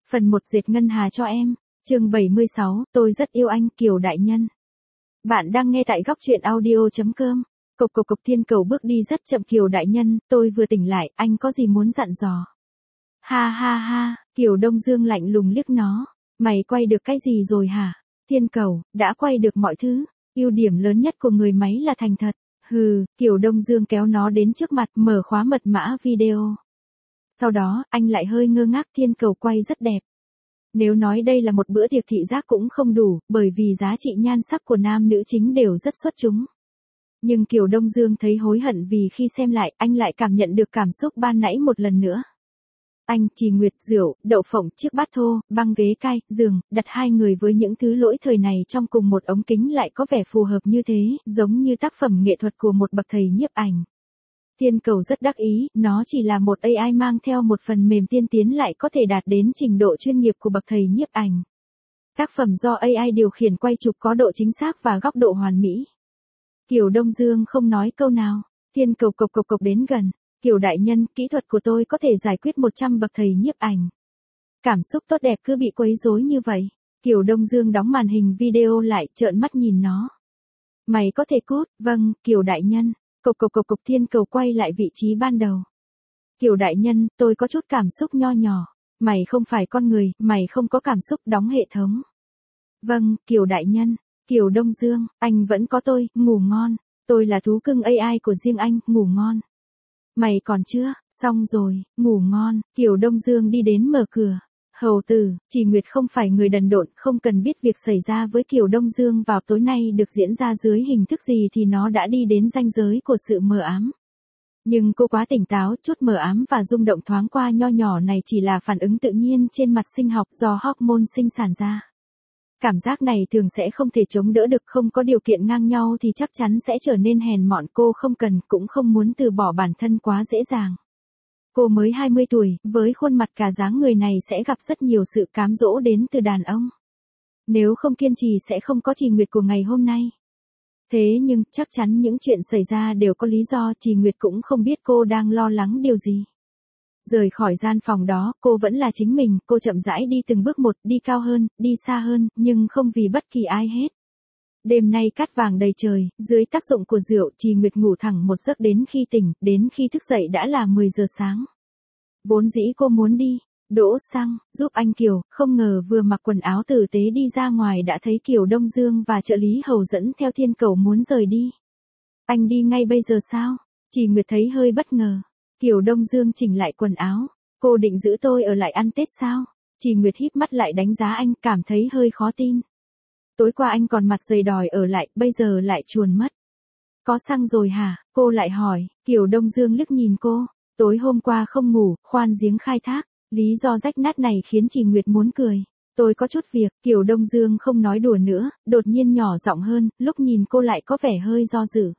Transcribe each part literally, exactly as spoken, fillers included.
Phần một dệt ngân hà cho em. Chương bảy mươi sáu, tôi rất yêu anh, Kiều Đại Nhân. Bạn đang nghe tại góc truyện audio chấm com. Cộc cộc cộc Thiên Cầu bước đi rất chậm. Kiều Đại Nhân, tôi vừa tỉnh lại, anh có gì muốn dặn dò? Ha ha ha, Kiều Đông Dương lạnh lùng liếc nó. Mày quay được cái gì rồi hả? Thiên Cầu, đã quay được mọi thứ. Ưu điểm lớn nhất của người máy là thành thật. Hừ, Kiều Đông Dương kéo nó đến trước mặt, mở khóa mật mã video. Sau đó, anh lại hơi ngơ ngác. Thiên Cầu quay rất đẹp. Nếu nói đây là một bữa tiệc thị giác cũng không đủ, bởi vì giá trị nhan sắc của nam nữ chính đều rất xuất chúng. Nhưng Kiều Đông Dương thấy hối hận vì khi xem lại, anh lại cảm nhận được cảm xúc ban nãy một lần nữa. Anh, Trì Nguyệt, rượu, đậu phộng, chiếc bát thô, băng ghế cai, giường, đặt hai người với những thứ lỗi thời này trong cùng một ống kính lại có vẻ phù hợp như thế, giống như tác phẩm nghệ thuật của một bậc thầy nhiếp ảnh. Thiên Cầu rất đắc ý, nó chỉ là một a i mang theo một phần mềm tiên tiến lại có thể đạt đến trình độ chuyên nghiệp của bậc thầy nhiếp ảnh. Tác phẩm do a i điều khiển quay chụp có độ chính xác và góc độ hoàn mỹ. Kiều Đông Dương không nói câu nào. Thiên Cầu cộc cộc cộc đến gần. Kiều Đại Nhân, kỹ thuật của tôi có thể giải quyết một trăm bậc thầy nhiếp ảnh. Cảm xúc tốt đẹp cứ bị quấy rối như vậy. Kiều Đông Dương đóng màn hình video lại, trợn mắt nhìn nó. Mày có thể cút, vâng, Kiều Đại Nhân. Cộc cộc cộc cộc Thiên Cầu quay lại vị trí ban đầu. Kiều Đại Nhân, tôi có chút cảm xúc nho nhỏ. Mày không phải con người, mày không có cảm xúc, đóng hệ thống. Vâng, Kiều Đại Nhân. Kiều Đông Dương, anh vẫn có tôi, ngủ ngon. Tôi là thú cưng a i của riêng anh, ngủ ngon. Mày còn chưa, xong rồi, ngủ ngon. Kiều Đông Dương đi đến mở cửa. Hầu tử, Trì Nguyệt không phải người đần độn, không cần biết việc xảy ra với Kiều Đông Dương vào tối nay được diễn ra dưới hình thức gì thì nó đã đi đến ranh giới của sự mờ ám. Nhưng cô quá tỉnh táo, chút mờ ám và rung động thoáng qua nho nhỏ này chỉ là phản ứng tự nhiên trên mặt sinh học do hormone sinh sản ra. Cảm giác này thường sẽ không thể chống đỡ được, không có điều kiện ngang nhau thì chắc chắn sẽ trở nên hèn mọn. Cô không cần, cũng không muốn từ bỏ bản thân quá dễ dàng. Cô mới hai mươi tuổi, với khuôn mặt cả dáng người này sẽ gặp rất nhiều sự cám dỗ đến từ đàn ông. Nếu không kiên trì sẽ không có Trì Nguyệt của ngày hôm nay. Thế nhưng, chắc chắn những chuyện xảy ra đều có lý do. Trì Nguyệt cũng không biết cô đang lo lắng điều gì. Rời khỏi gian phòng đó, cô vẫn là chính mình, cô chậm rãi đi từng bước một, đi cao hơn, đi xa hơn, nhưng không vì bất kỳ ai hết. Đêm nay cát vàng đầy trời, dưới tác dụng của rượu, Trì Nguyệt ngủ thẳng một giấc đến khi tỉnh, đến khi thức dậy đã là mười giờ sáng. Vốn dĩ cô muốn đi, đổ xăng, giúp anh Kiều, không ngờ vừa mặc quần áo tử tế đi ra ngoài đã thấy Kiều Đông Dương và trợ lý Hầu dẫn theo Thiên Cầu muốn rời đi. Anh đi ngay bây giờ sao? Trì Nguyệt thấy hơi bất ngờ. Kiều Đông Dương chỉnh lại quần áo. Cô định giữ tôi ở lại ăn Tết sao? Trì Nguyệt híp mắt lại đánh giá anh, cảm thấy hơi khó tin. Tối qua anh còn mặt dày đòi ở lại, bây giờ lại chuồn mất. Có xăng rồi hả? Cô lại hỏi. Kiều Đông Dương liếc nhìn cô. Tối hôm qua không ngủ, khoan giếng khai thác. Lý do rách nát này khiến Trì Nguyệt muốn cười. Tôi có chút việc. Kiều Đông Dương không nói đùa nữa, đột nhiên nhỏ giọng hơn, lúc nhìn cô lại có vẻ hơi do dự.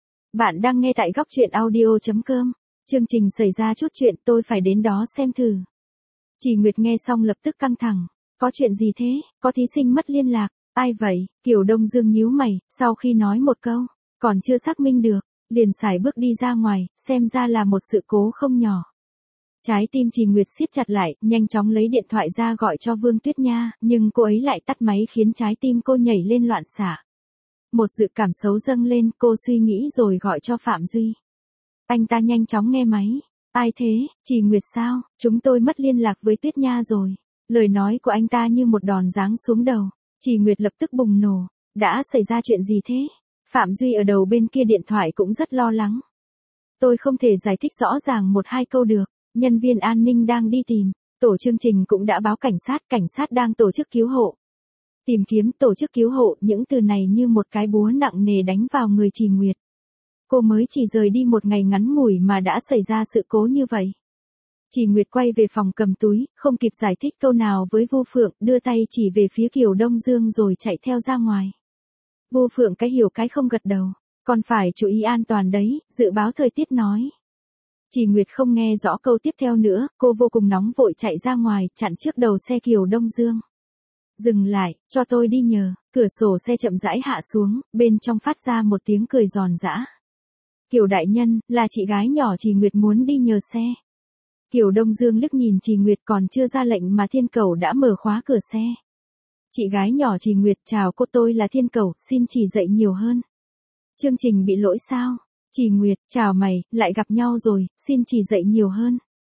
Bạn đang nghe tại góc truyện audio chấm com. Chương trình xảy ra chút chuyện, tôi phải đến đó xem thử. Trì Nguyệt nghe xong lập tức căng thẳng. Có chuyện gì thế? Có thí sinh mất liên lạc. Ai vậy? Kiều Đông Dương nhíu mày, sau khi nói một câu, còn chưa xác minh được, liền sải bước đi ra ngoài, xem ra là một sự cố không nhỏ. Trái tim Trì Nguyệt siết chặt lại, nhanh chóng lấy điện thoại ra gọi cho Vương Tuyết Nha, nhưng cô ấy lại tắt máy khiến trái tim cô nhảy lên loạn xạ. Một dự cảm xấu dâng lên, cô suy nghĩ rồi gọi cho Phạm Duy. Anh ta nhanh chóng nghe máy. Ai thế? Trì Nguyệt sao? Chúng tôi mất liên lạc với Tuyết Nha rồi. Lời nói của anh ta như một đòn giáng xuống đầu. Trì Nguyệt lập tức bùng nổ. Đã xảy ra chuyện gì thế? Phạm Duy ở đầu bên kia điện thoại cũng rất lo lắng. Tôi không thể giải thích rõ ràng một hai câu được. Nhân viên an ninh đang đi tìm. Tổ chương trình cũng đã báo cảnh sát, cảnh sát đang tổ chức cứu hộ. Tìm kiếm, tổ chức cứu hộ, những từ này như một cái búa nặng nề đánh vào người Trì Nguyệt. Cô mới chỉ rời đi một ngày ngắn ngủi mà đã xảy ra sự cố như vậy. Trì Nguyệt quay về phòng cầm túi, không kịp giải thích câu nào với Vu Phượng, đưa tay chỉ về phía Kiều Đông Dương rồi chạy theo ra ngoài. Vu Phượng cái hiểu cái không gật đầu. Còn phải chú ý an toàn đấy, dự báo thời tiết nói. Trì Nguyệt không nghe rõ câu tiếp theo nữa, cô vô cùng nóng vội chạy ra ngoài, chặn trước đầu xe Kiều Đông Dương. Dừng lại, cho tôi đi nhờ. Cửa sổ xe chậm rãi hạ xuống, bên trong phát ra một tiếng cười giòn giã. Kiều Đại Nhân, là chị gái nhỏ Trì Nguyệt muốn đi nhờ xe. Kiều Đông Dương liếc nhìn Trì Nguyệt, còn chưa ra lệnh mà Thiên Cẩu đã mở khóa cửa xe. Chị gái nhỏ Trì Nguyệt, chào cô, tôi là Thiên Cẩu, xin chỉ dạy nhiều hơn. Chương trình bị lỗi sao? Trì Nguyệt, chào mày, lại gặp nhau rồi, xin chỉ dạy nhiều hơn.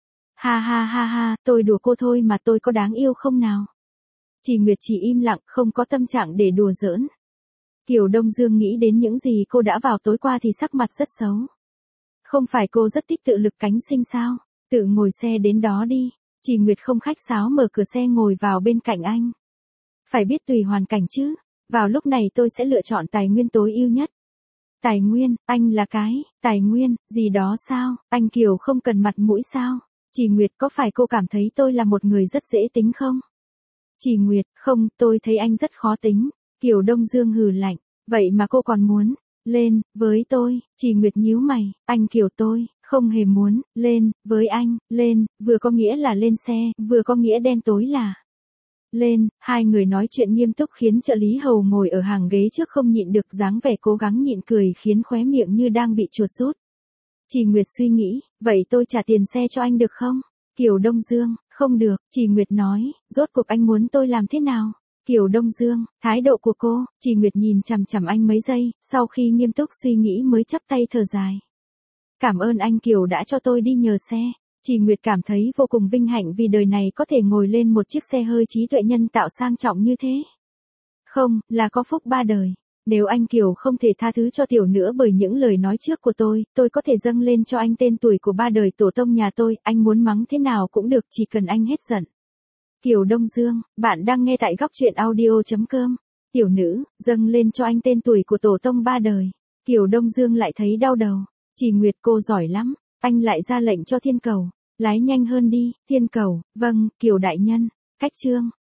Ha ha ha ha, tôi đùa cô thôi mà, tôi có đáng yêu không nào? Trì Nguyệt chỉ im lặng, không có tâm trạng để đùa giỡn. Kiều Đông Dương nghĩ đến những gì cô đã vào tối qua thì sắc mặt rất xấu. Không phải cô rất thích tự lực cánh sinh sao? Tự ngồi xe đến đó đi. Trì Nguyệt không khách sáo mở cửa xe ngồi vào bên cạnh anh. Phải biết tùy hoàn cảnh chứ. Vào lúc này tôi sẽ lựa chọn tài nguyên tối ưu nhất. Tài nguyên, anh là cái, tài nguyên, gì đó sao? Anh Kiều không cần mặt mũi sao? Trì Nguyệt, có phải cô cảm thấy tôi là một người rất dễ tính không? Trì Nguyệt, không, tôi thấy anh rất khó tính. Kiều Đông Dương hừ lạnh, vậy mà cô còn muốn lên với tôi? Trì Nguyệt nhíu mày, anh Kiều, tôi không hề muốn lên với anh. Lên, vừa có nghĩa là lên xe, vừa có nghĩa đen tối là lên. Hai người nói chuyện nghiêm túc khiến trợ lý hầu ngồi ở hàng ghế trước không nhịn được dáng vẻ cố gắng nhịn cười khiến khóe miệng như đang bị chuột rút. Trì Nguyệt suy nghĩ, vậy tôi trả tiền xe cho anh được không? Kiều Đông Dương, không được. Trì Nguyệt nói, rốt cuộc anh muốn tôi làm thế nào? Kiều Đông Dương, thái độ của cô. Trì Nguyệt nhìn chằm chằm anh mấy giây, sau khi nghiêm túc suy nghĩ mới chắp tay thở dài. Cảm ơn anh Kiều đã cho tôi đi nhờ xe. Trì Nguyệt cảm thấy vô cùng vinh hạnh vì đời này có thể ngồi lên một chiếc xe hơi trí tuệ nhân tạo sang trọng như thế. Không, là có phúc ba đời. Nếu anh Kiều không thể tha thứ cho tiểu nữa bởi những lời nói trước của tôi, tôi có thể dâng lên cho anh tên tuổi của ba đời tổ tông nhà tôi, anh muốn mắng thế nào cũng được, chỉ cần anh hết giận. Kiều Đông Dương, bạn đang nghe tại góc truyện audio chấm com. Tiểu nữ, dâng lên cho anh tên tuổi của tổ tông ba đời. Kiều Đông Dương lại thấy đau đầu. Trì Nguyệt, cô giỏi lắm. Anh lại ra lệnh cho Thiên Cẩu, lái nhanh hơn đi. Thiên Cẩu, vâng, Kiều đại nhân. Cách chương